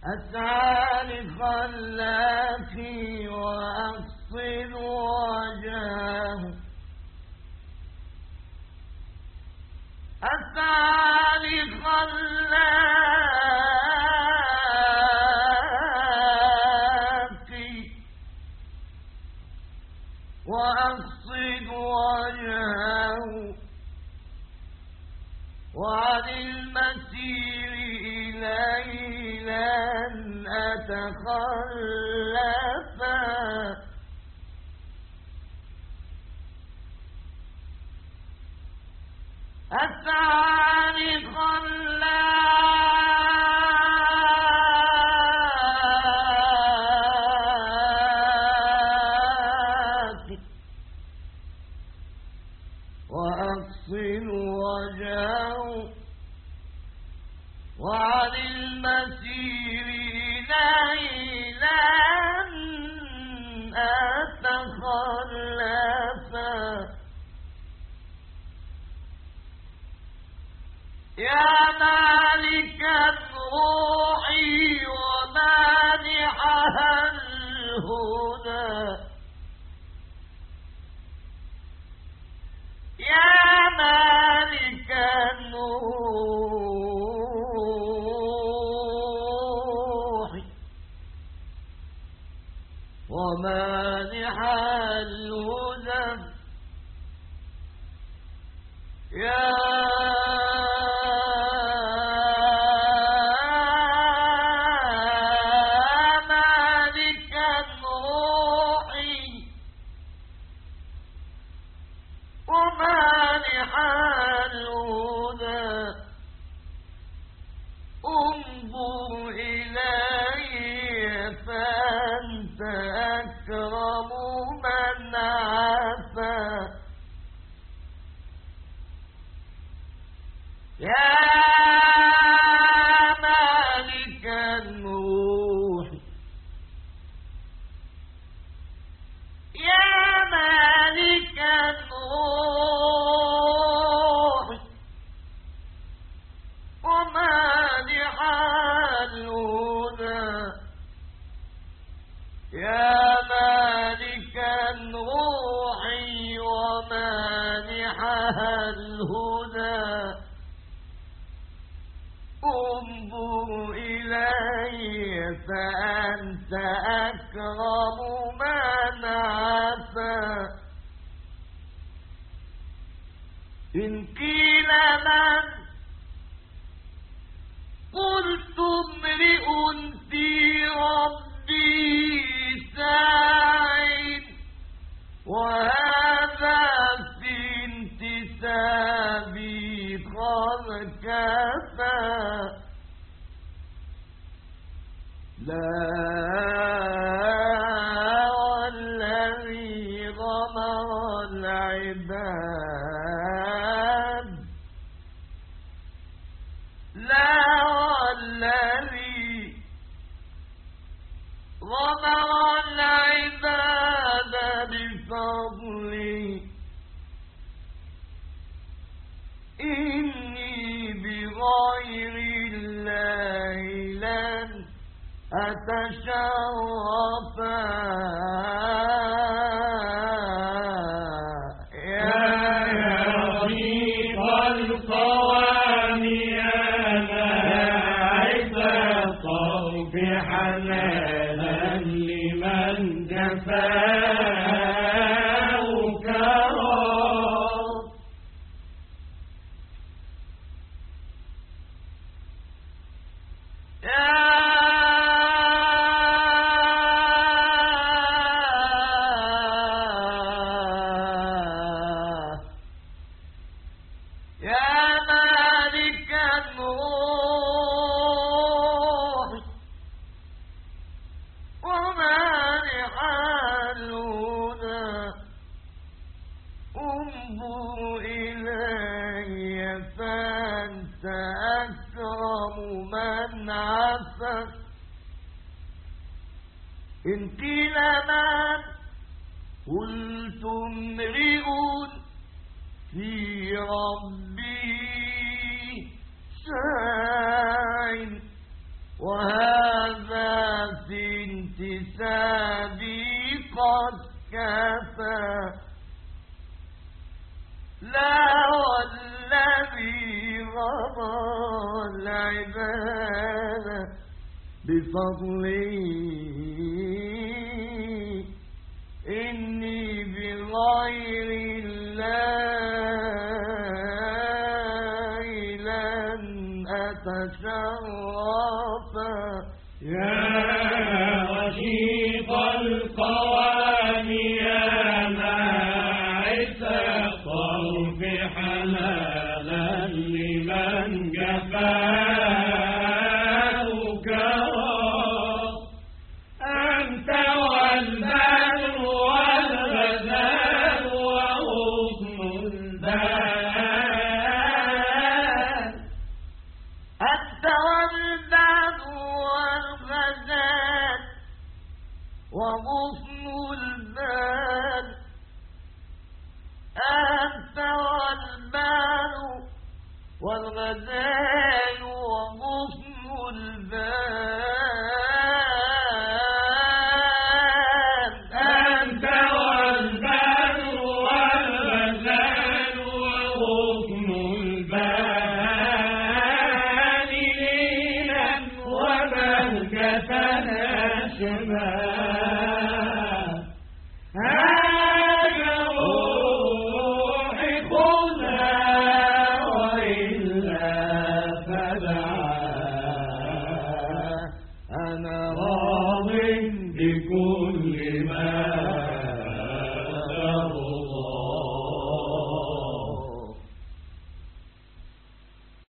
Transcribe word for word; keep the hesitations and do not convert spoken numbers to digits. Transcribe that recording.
أسعى لخلاقي وأقصد وجهه أسعى لخلاقي وأقصد وجهه وعن المسير إليه لن أتخلفا أسعى لخلاقي وأقصد وجهه وعن المسير إليه لن أتخلفا يا مالك الروح ومانحها الهدى يا مالك الروح ومانحها الهدى يا انظر إلي فأنت أكرم من عفا يا مالك الروح يا مالك الروح ومانح الهدى يا مالك الروح ومانحها الهدى انظر إلي فأنت أكرم من عفا إن قيل من قلت امرئ في ربي ساعد وهذا في انتسابي قد كفى لا والذي غمر العباد لا والذي غمر العباد بفضله إني بغير الله لن أتشرفا يا رفيق القوام حنانا لمن جفاه كرام يا يا مالك الروح ومانح الهدى انظر إلي فأنت أكرم من عفا إن قيل من قلت امرئ في ربي ساعٍ وهذا العباد بفضله إني بغير الله لن أتشرف يا رشيق القوام يا باعث الطرف حلالا لمن جفاه كرى أنت والبدر والغزال وغصن البال أنت والبدر والغزال وغصن البال أنت والبال والغزال وغصن البال أنت والبدر والغزال وغصن البال ليلا وبهجتنا شمال